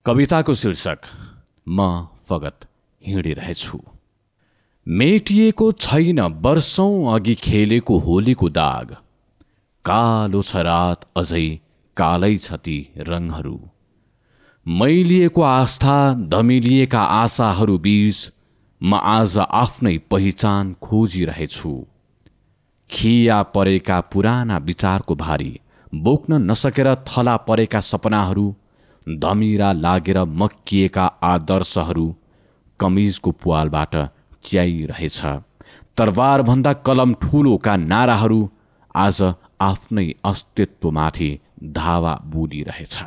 कविताको शीर्षक म फगत हिँडिरहेछु। मेटिएको छैन वर्षौं अघि खेलेको होलीको दाग। कालो छ रात अझै कालै छ ती रङहरू। मैलिएको आस्था धमिलिएका आशाहरू बीच म आज आफ्नै पहिचान खोजिरहेछु। खिया परेका पुराना विचारको भारी बोक्न नसकेर थला परेका सपनाहरू, धमिरा लागेर मक्किएका आदर्शहरू कमिजको पुवालबाट च्याइरहेछ। तरवार भन्दा कलम ठूलोका नाराहरू आज आफ्नै अस्तित्वमाथि धावा बोलिरहेछ।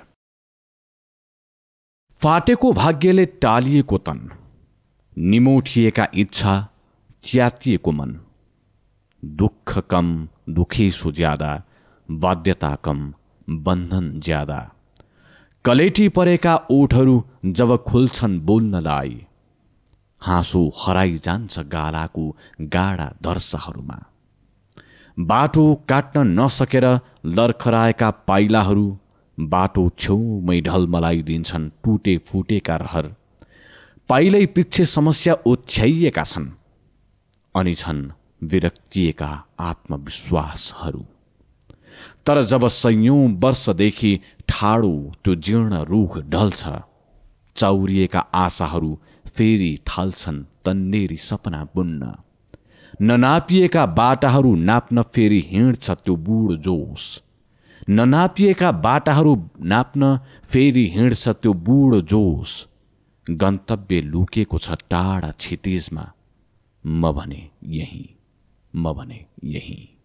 फाटेको भाग्यले टालिएको तन, निमोठिएका इच्छा, च्यातिएको मन। दुःख कम दुखेसो ज्यादा, बाध्यता कम बन्धन ज्यादा। कलेटी परेका ओठहरू जब खुल्छन् बोल्नलाई, हाँसो हराइ जान्छ गालाको गाडा दर्शाहरूमा। बाटो काट्न नसकेर लर्खराएका पाइलाहरू बाटो छेउमै ढलमलाइदिन्छन् टुटे फुटेका रहर। पाइलै पिच्छे समस्या ओछ्याइएका छन्, अनि छन् विरक्तिएका आत्मविश्वासहरू। तर जब सयौं वर्षदेखि ठाडो त्यो जीर्ण रूख ढल्छ, चौरिएका आशाहरू फेरि थाल्छन् तन्नेरी सपना बुन्न। ननापिएका बाटाहरू नाप्न फेरि हिँड्छ त्यो बुढो जोश। ननापिएका बाटाहरू नाप्न फेरि हिँड्छ त्यो बुढो जोश। गन्तव्य लुकेको छ टाढा क्षितिजमा, म भने यही।